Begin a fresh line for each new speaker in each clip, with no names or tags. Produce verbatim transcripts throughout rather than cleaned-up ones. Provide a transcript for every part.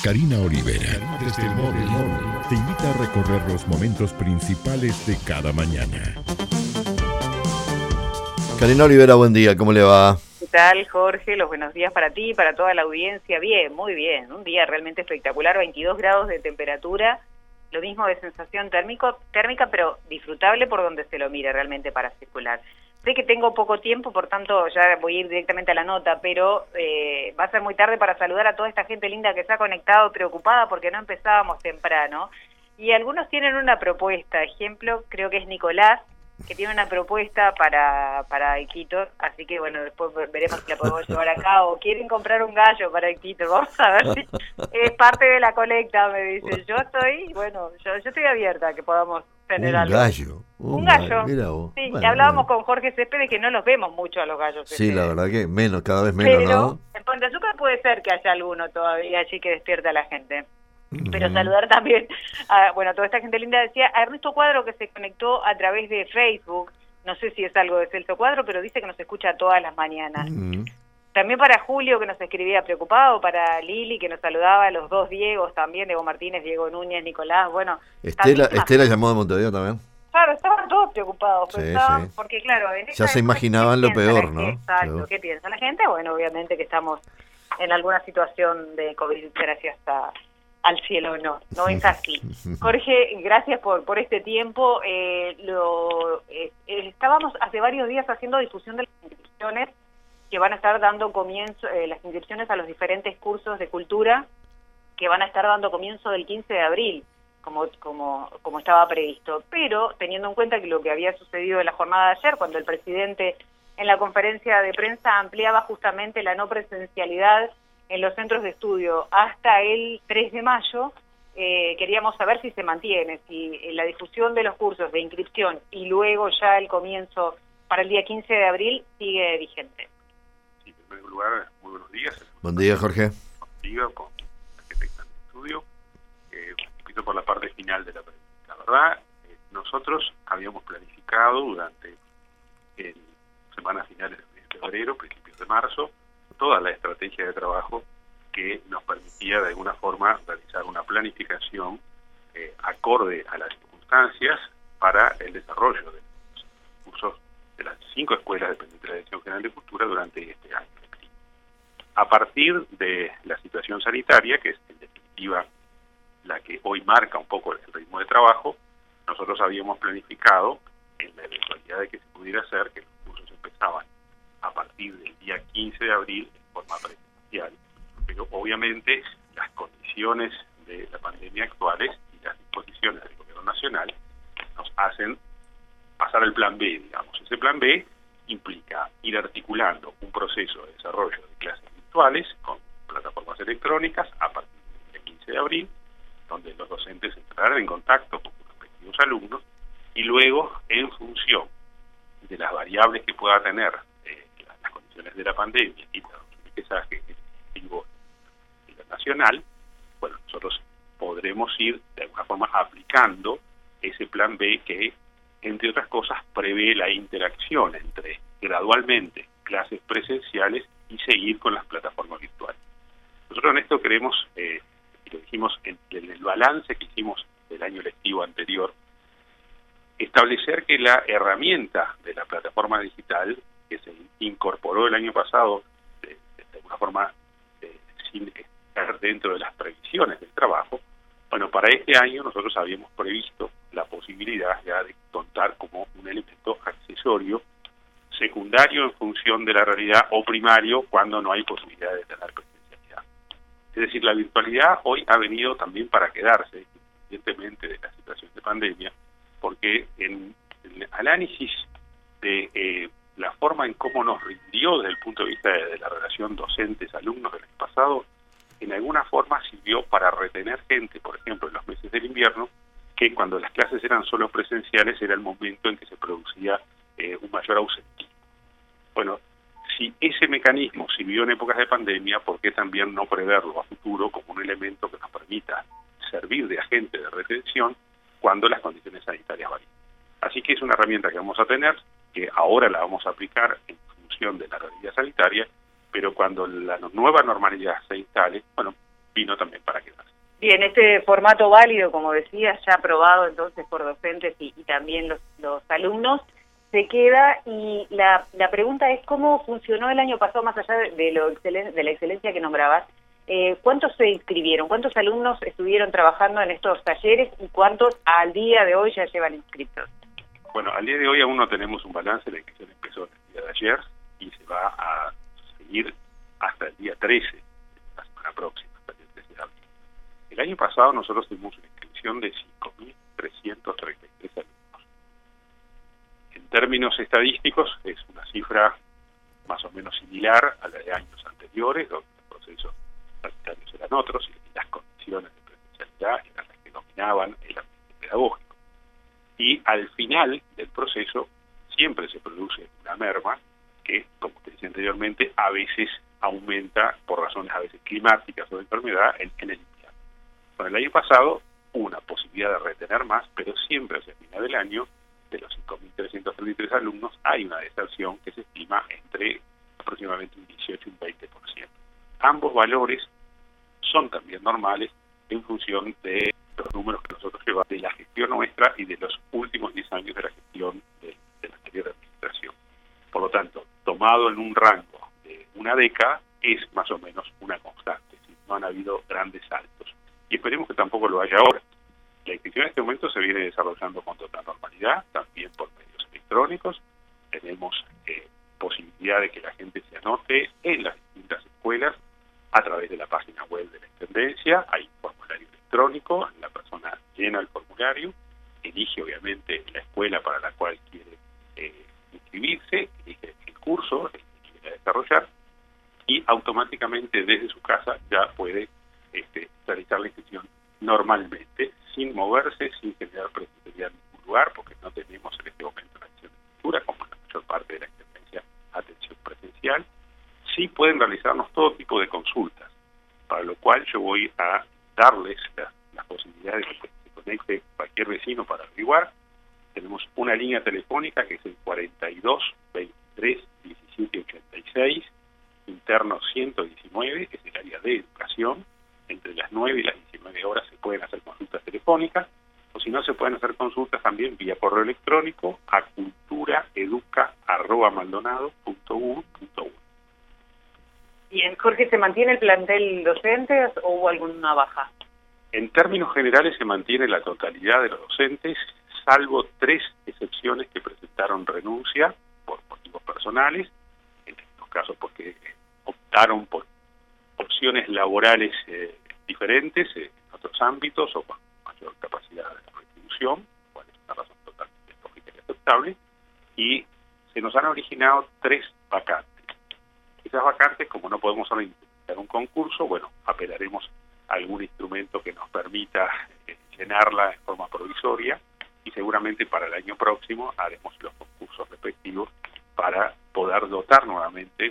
Karina Olivera, desde el móvil, te invita a recorrer los momentos principales de cada mañana.
Karina Olivera, buen día, ¿cómo le va?
¿Qué tal, Jorge? Los buenos días para ti y para toda la audiencia. Bien, muy bien. Un día realmente espectacular, veintidós grados de temperatura, lo mismo de sensación térmico, térmica, pero disfrutable por donde se lo mire realmente para circular. Sé que tengo poco tiempo, por tanto ya voy a ir directamente a la nota, pero eh, va a ser muy tarde para saludar a toda esta gente linda que se ha conectado, preocupada porque no empezábamos temprano. Y algunos tienen una propuesta. Ejemplo, creo que es Nicolás, que tiene una propuesta para para Iquitos, así que bueno, después veremos si la podemos llevar a cabo. Quieren comprar un gallo para Iquitos, vamos a ver si es parte de la colecta, me dice. Yo estoy, bueno, yo, yo estoy abierta a que podamos tener
un
algo.
Gallo,
un, un
gallo.
gallo.
Mira vos.
Sí,
bueno,
hablábamos
bueno.
con Jorge Céspedes que no los vemos mucho a los gallos.
Sí,
este.
la verdad que menos, cada vez menos,
Pero,
¿no?
en Puente Azúcar puede ser que haya alguno todavía allí que despierta a la gente. Pero
Mm.
saludar también a, bueno, toda esta gente linda. Decía a Ernesto Cuadro, que se conectó a través de Facebook. No sé si es algo de Celso Cuadro, pero dice que nos escucha todas las mañanas.
Mm.
También para Julio, que nos escribía preocupado, para Lili, que nos saludaba, los dos Diegos también, Diego Martínez, Diego Núñez, Nicolás, bueno.
Estela,
también,
Estela llamó de Montevideo también.
Claro, estaban todos preocupados,
Sí,
pensaban,
sí.
porque claro, en
Ya
esta
se
época,
imaginaban
¿qué
lo
piensa la
peor,
gente?
¿no?
Exacto,
Seguro.
¿qué piensa la gente? Bueno, obviamente que estamos en alguna situación de COVID, gracias a... al cielo, no, no es así. Jorge, gracias por por este tiempo. Eh, lo eh, estábamos hace varios días haciendo difusión de las inscripciones que van a estar dando comienzo, eh, las inscripciones a los diferentes cursos de cultura que van a estar dando comienzo del quince de abril, como como como estaba previsto. Pero teniendo en cuenta que lo que había sucedido en la jornada de ayer, cuando el presidente en la conferencia de prensa ampliaba justamente la no presencialidad en los centros de estudio hasta el tres de mayo, eh, queríamos saber si se mantiene, si la difusión de los cursos de inscripción y luego ya el comienzo para el día quince de abril sigue vigente.
Sí, en primer lugar, muy buenos días.
Buen día, Jorge.
Contigo, con la que tengan el estudio. Eh, un poquito por la parte final de la pregunta. La verdad, eh, nosotros habíamos planificado durante el semanas finales de febrero, principios de marzo, toda la estrategia de trabajo que nos permitía de alguna forma realizar una planificación eh, acorde a las circunstancias para el desarrollo de los cursos de las cinco escuelas dependientes de la Dirección General de Cultura durante este año. A partir de la situación sanitaria, que es en definitiva la que hoy marca un poco el ritmo de trabajo, nosotros habíamos planificado, en la eventualidad de que se pudiera hacer, que los cursos empezaban a partir del día quince de abril en forma presencial, pero obviamente las condiciones de la pandemia actuales y las disposiciones del gobierno nacional nos hacen pasar al plan B, digamos. Ese plan B implica ir articulando un proceso de desarrollo de clases virtuales con plataformas electrónicas a partir del día quince de abril, donde los docentes entrarán en contacto con sus respectivos alumnos y luego, en función de las variables que pueda tener de la pandemia y los mensajes internacional, bueno, nosotros podremos ir de alguna forma aplicando ese plan B que, entre otras cosas, prevé la interacción entre gradualmente clases presenciales y seguir con las plataformas virtuales. Nosotros en esto queremos, eh, y lo dijimos en, en el balance que hicimos del año lectivo anterior, establecer que la herramienta de la plataforma digital que se incorporó el año pasado de, de alguna forma de, sin estar dentro de las previsiones del trabajo, bueno, para este año nosotros habíamos previsto la posibilidad ya de contar como un elemento accesorio, secundario en función de la realidad o primario cuando no hay posibilidad de tener presencialidad. Es decir, la virtualidad hoy ha venido también para quedarse, independientemente de la situación de pandemia, porque en el análisis de eh, la forma en cómo nos rindió desde el punto de vista de, de la relación docentes-alumnos del año pasado, en alguna forma sirvió para retener gente, por ejemplo, en los meses del invierno, que cuando las clases eran solo presenciales era el momento en que se producía eh, un mayor ausentismo. Bueno, si ese mecanismo sirvió en épocas de pandemia, ¿por qué también no preverlo a futuro como un elemento que nos permita servir de agente de retención cuando las condiciones sanitarias varían? Así que es una herramienta que vamos a tener, que ahora la vamos a aplicar en función de la realidad sanitaria, pero cuando la nueva normalidad se instale, bueno, vino también para quedar.
Bien, este formato válido, como decías, ya aprobado entonces por docentes y, y también los, los alumnos, se queda, y la, la pregunta es cómo funcionó el año pasado, más allá de, de, lo excelen, de la excelencia que nombrabas. Eh, ¿Cuántos se inscribieron? ¿Cuántos alumnos estuvieron trabajando en estos talleres y cuántos al día de hoy ya llevan inscritos?
Bueno, al día de hoy aún no tenemos un balance, la inscripción empezó el día de ayer y se va a seguir hasta el día trece, la semana próxima, hasta el día trece de abril. El año pasado nosotros tuvimos una inscripción de cinco mil trescientos treinta y tres alumnos. En términos estadísticos es una cifra más o menos similar a la de años anteriores, donde los procesos sanitarios eran otros y las condiciones de presencialidad eran las que dominaban el ambiente pedagógico. Y al final del proceso siempre se produce una merma que, como te decía anteriormente, a veces aumenta por razones a veces climáticas o de enfermedad en, en el invierno. Bueno, el año pasado hubo una posibilidad de retener más, pero siempre hacia el final del año, de los cinco mil trescientos treinta y tres alumnos, hay una deserción que se estima entre aproximadamente un dieciocho y un veinte por ciento. Ambos valores son también normales en función de los números que nosotros llevamos de la gestión nuestra y de los últimos diez años de la gestión de, de la anterior administración. Por lo tanto, tomado en un rango de una década, es más o menos una constante, ¿sí? No han habido grandes saltos. Y esperemos que tampoco lo haya ahora. La inscripción en este momento se viene desarrollando con total normalidad, también por medios electrónicos. Tenemos eh, posibilidad de que la gente se anote en las distintas escuelas a través de la página web de la Intendencia. Hay un formulario electrónico, la persona llena el formulario, elige obviamente la escuela para la cual quiere eh, inscribirse, elige el curso el que quiere desarrollar y automáticamente desde su casa ya puede este, realizar la inscripción normalmente, sin moverse, sin generar presencialidad en ningún lugar, porque no tenemos en este momento una acción de cultura, como en la mayor parte de la Intendencia, atención presencial. Sí pueden realizarnos todo tipo de consultas, para lo cual yo voy a darles la, la posibilidad de que se conecte cualquier vecino para averiguar. Tenemos una línea telefónica que es el cuarenta y dos, veintitrés, diecisiete, ochenta y seis, interno ciento diecinueve, que es el área de educación. Entre las nueve y las diecinueve horas se pueden hacer consultas telefónicas, o si no se pueden hacer consultas también vía correo electrónico a culturaeduca arroba maldonado punto u punto u.
Bien, Jorge, ¿se mantiene el plantel docente o hubo alguna baja?
En términos generales se mantiene la totalidad de los docentes, salvo tres excepciones que presentaron renuncia por motivos personales, en estos casos porque optaron por opciones laborales eh, diferentes eh, en otros ámbitos o con mayor capacidad de retribución, cual es una razón totalmente lógica y aceptable, y se nos han originado tres vacantes. Esas vacantes, como no podemos ahora implementar un concurso, bueno, apelaremos a algún instrumento que nos permita eh, llenarla en forma provisoria y seguramente para el año próximo haremos los concursos respectivos para poder dotar nuevamente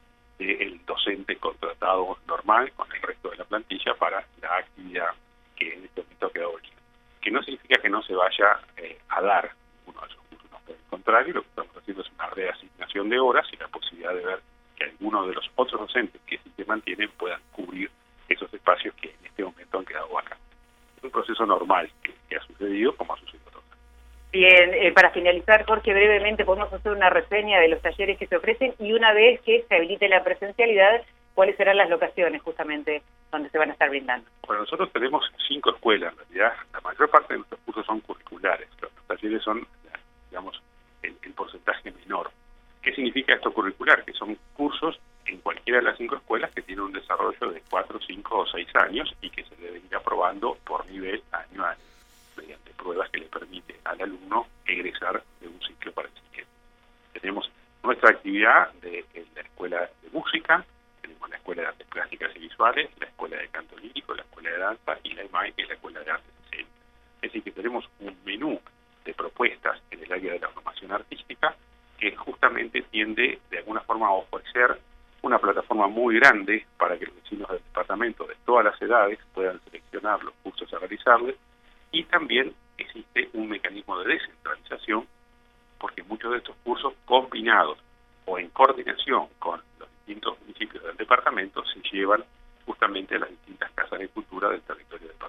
el docente contratado normal con el resto de la plantilla para la actividad que en este momento ha quedado libre. Que no significa que no se vaya eh, a dar uno de esos cursos, no, por el contrario, lo que estamos haciendo es una reasignación de horas y la posibilidad de ver que algunos de los otros docentes que sí se mantienen puedan cubrir esos espacios que en este momento han quedado vacantes. Es un proceso normal que, que ha sucedido como ha sucedido otros.
Bien, eh, para finalizar, Jorge, brevemente podemos hacer una reseña de los talleres que se ofrecen y una vez que se habilite la presencialidad, ¿cuáles serán las locaciones justamente donde se van a estar brindando?
Bueno, nosotros tenemos cinco escuelas, en realidad la mayor parte de nuestros cursos son curriculares, los talleres son, digamos, el, el porcentaje menor. ¿Qué significa esto curricular? Que son cursos en cualquiera de las cinco escuelas que tienen un desarrollo de cuatro, cinco o seis años y que se deben ir aprobando por nivel año a año, mediante pruebas que le permite al alumno egresar de un ciclo para el siguiente. Tenemos nuestra actividad de, de la Escuela de Música, tenemos la Escuela de Artes Plásticas y Visuales, la Escuela de Canto Lírico, la Escuela de Danza y la E M A I, que es la Escuela de Artes Escénicas. Es decir, que tenemos un menú de propuestas en el área de la formación artística que justamente tiende de alguna forma a ofrecer una plataforma muy grande para que los vecinos del departamento de todas las edades puedan seleccionar los cursos a realizarles. Y también existe un mecanismo de descentralización, porque muchos de estos cursos combinados o en coordinación con los distintos municipios del departamento se llevan justamente a las distintas casas de cultura del territorio departamental.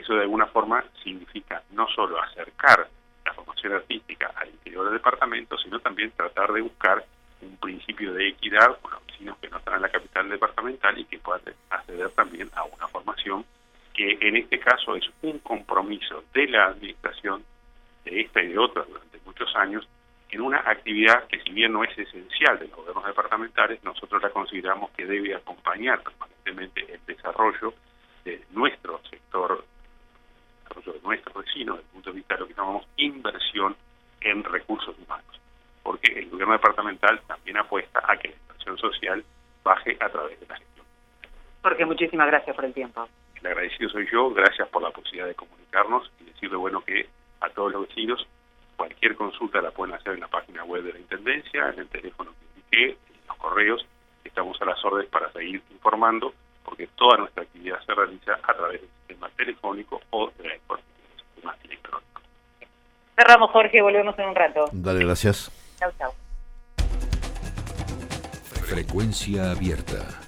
eso de alguna forma significa no solo acercar la formación artística al interior del departamento, sino también tratar de buscar un principio de equidad con los vecinos que no están en la capital departamental y que puedan acceder también a una formación que en este caso es un compromiso de la administración de esta y de otras durante muchos años en una actividad que, si bien no es esencial de los gobiernos departamentales, nosotros la consideramos que debe acompañar permanentemente el desarrollo de nuestro sector, el desarrollo de nuestros vecinos, desde el punto de vista de lo que llamamos inversión en recursos humanos, porque el gobierno departamental también apuesta a que la inversión social baje a través de la gestión.
Jorge, muchísimas gracias por el tiempo.
El agradecido soy yo, gracias por la posibilidad de comunicarnos y decirle, bueno, que a todos los vecinos cualquier consulta la pueden hacer en la página web de la Intendencia, en el teléfono que indiqué, en los correos. Estamos a las órdenes para seguir informando, porque toda nuestra actividad se realiza a través del sistema telefónico o de la información del sistema electrónico.
Cerramos, Jorge, volvemos en un rato.
Dale, gracias.
Chau, chau.
Frecuencia abierta.